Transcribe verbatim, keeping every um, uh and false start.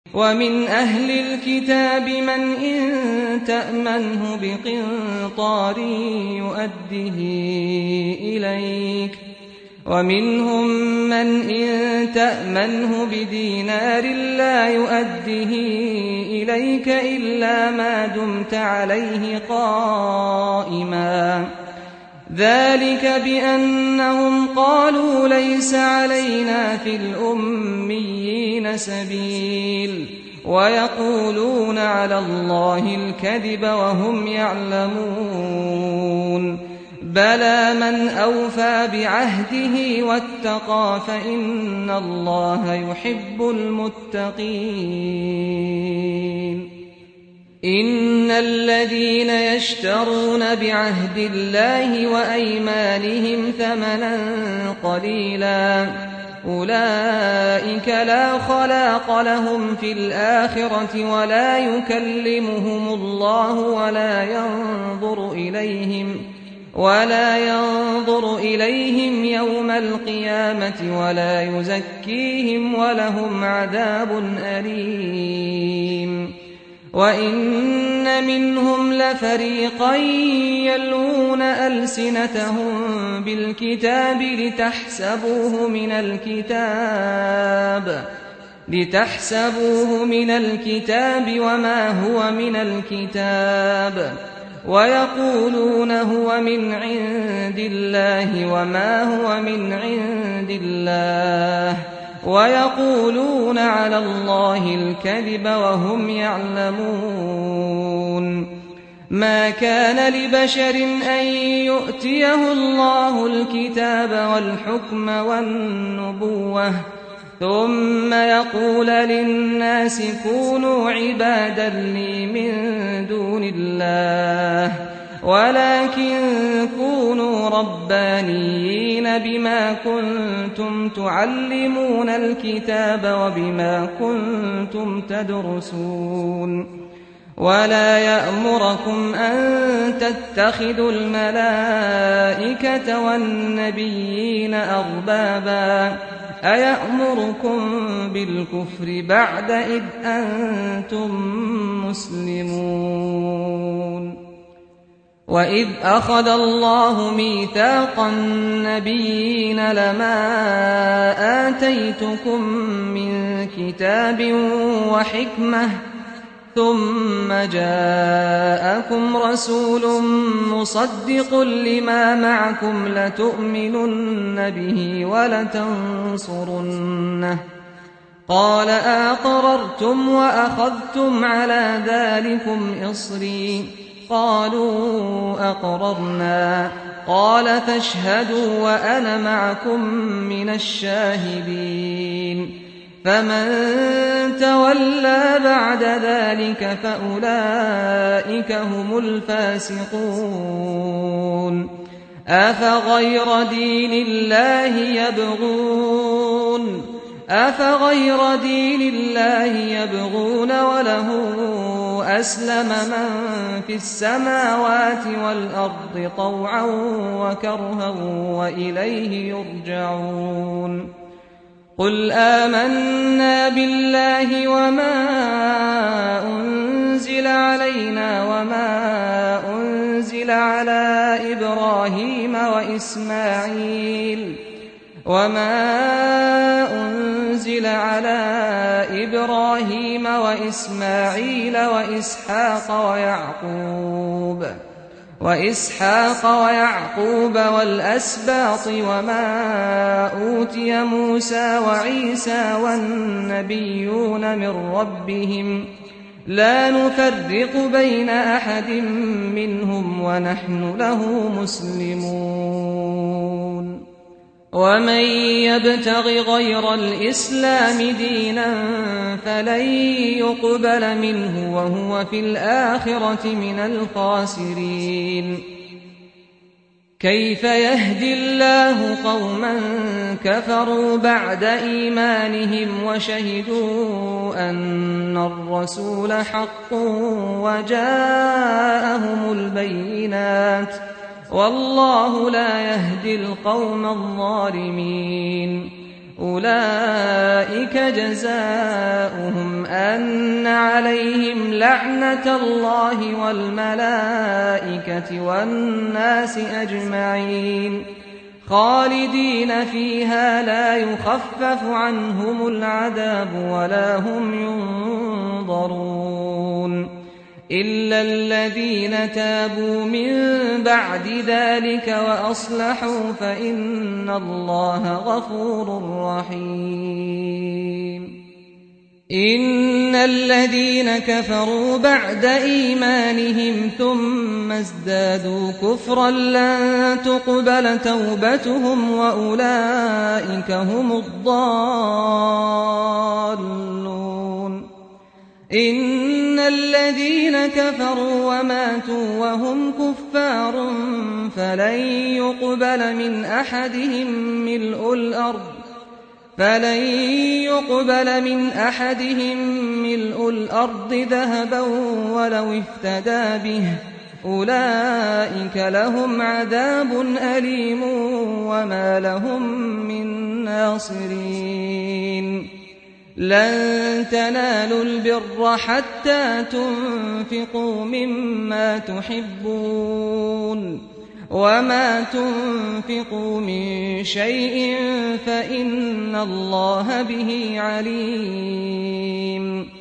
ومن أهل الكتاب من إن تأمنه بقنطار يؤده إليك ومنهم من إن تأمنه بدينار لا يؤده إليك إلا ما دمت عليه قائما ذلك بأنهم قالوا ليس علينا في الأميين سبيل ويقولون على الله الكذب وهم يعلمون بلى من أوفى بعهده واتقى فإن الله يحب المتقين إن الذين يشترون بعهد الله وأيمانهم ثمنا قليلا أولئك لا خلاق لهم في الآخرة ولا يكلمهم الله ولا ينظر إليهم ولا ينظر إليهم يوم القيامة ولا يزكيهم ولهم عذاب أليم وإن منهم لفريقا يلوون ألسنتهم بالكتاب لتحسبوه من الكتاب لتحسبوه من الكتاب وما هو من الكتاب ويقولون هو من عند الله وما هو من عند الله ويقولون على الله الكذب وهم يعلمون ما كان لبشر أن يؤتيه الله الكتاب والحكم والنبوة ثم يقول للناس كونوا عبادا لي من دون الله ولكن كونوا ربانيين بما كنتم تعلمون الكتاب وبما كنتم تدرسون ولا يأمركم أن تتخذوا الملائكة والنبيين أربابا أيأمركم بالكفر بعد إذ أنتم مسلمون وإذ أخذ الله ميثاق النبيين لما آتيتكم من كتاب وحكمة ثم جاءكم رسول مصدق لما معكم لتؤمنن به ولتنصرنه قال أقررتم وأخذتم على ذلكم إصري قالوا أقررنا قال فاشهدوا وأنا معكم من الشاهدين فمن تولى بعد ذلك فأولئك هم الفاسقون أفغير دين الله يبغون أفغير دين الله يبغون وله أسلم من في السماوات والأرض طوعا وكرها وإليه يرجعون قل آمنا بالله وما أنزل علينا وما أنزل على إبراهيم وإسماعيل وما أنزل على إبراهيم وإسماعيل وإسحاق ويعقوب وإسحاق ويعقوب والأسباط وما أوتي موسى وعيسى والنبيون من ربهم لا نفرق بين أحد منهم ونحن له مسلمون ومن يبتغ غير الإسلام دينا فلن يقبل منه وهو في الآخرة من الخاسرين كيف يهدي الله قوما كفروا بعد إيمانهم وشهدوا أن الرسول حق وجاءهم البينات والله لا يهدي القوم الظالمين أولئك جزاؤهم أن عليهم لعنة الله والملائكة والناس أجمعين خالدين فيها لا يخفف عنهم العذاب ولا هم ينظرون إلا الذين تابوا من بعد ذلك وأصلحوا فإن الله غفور رحيم إن الذين كفروا بعد إيمانهم ثم ازدادوا كفرا لن تقبل توبتهم وأولئك هم الضالون إن الذين كفروا وماتوا وهم كفار فلن يقبل من أحدهم ملء الأرض فلن يقبل من أحدهم ملء الأرض ذهبا ولو افتدى به أولئك لهم عذاب أليم وما لهم من ناصرين لن تنالوا البر حتى تنفقوا مما تحبون وما تنفقوا من شيء فإن الله به عليم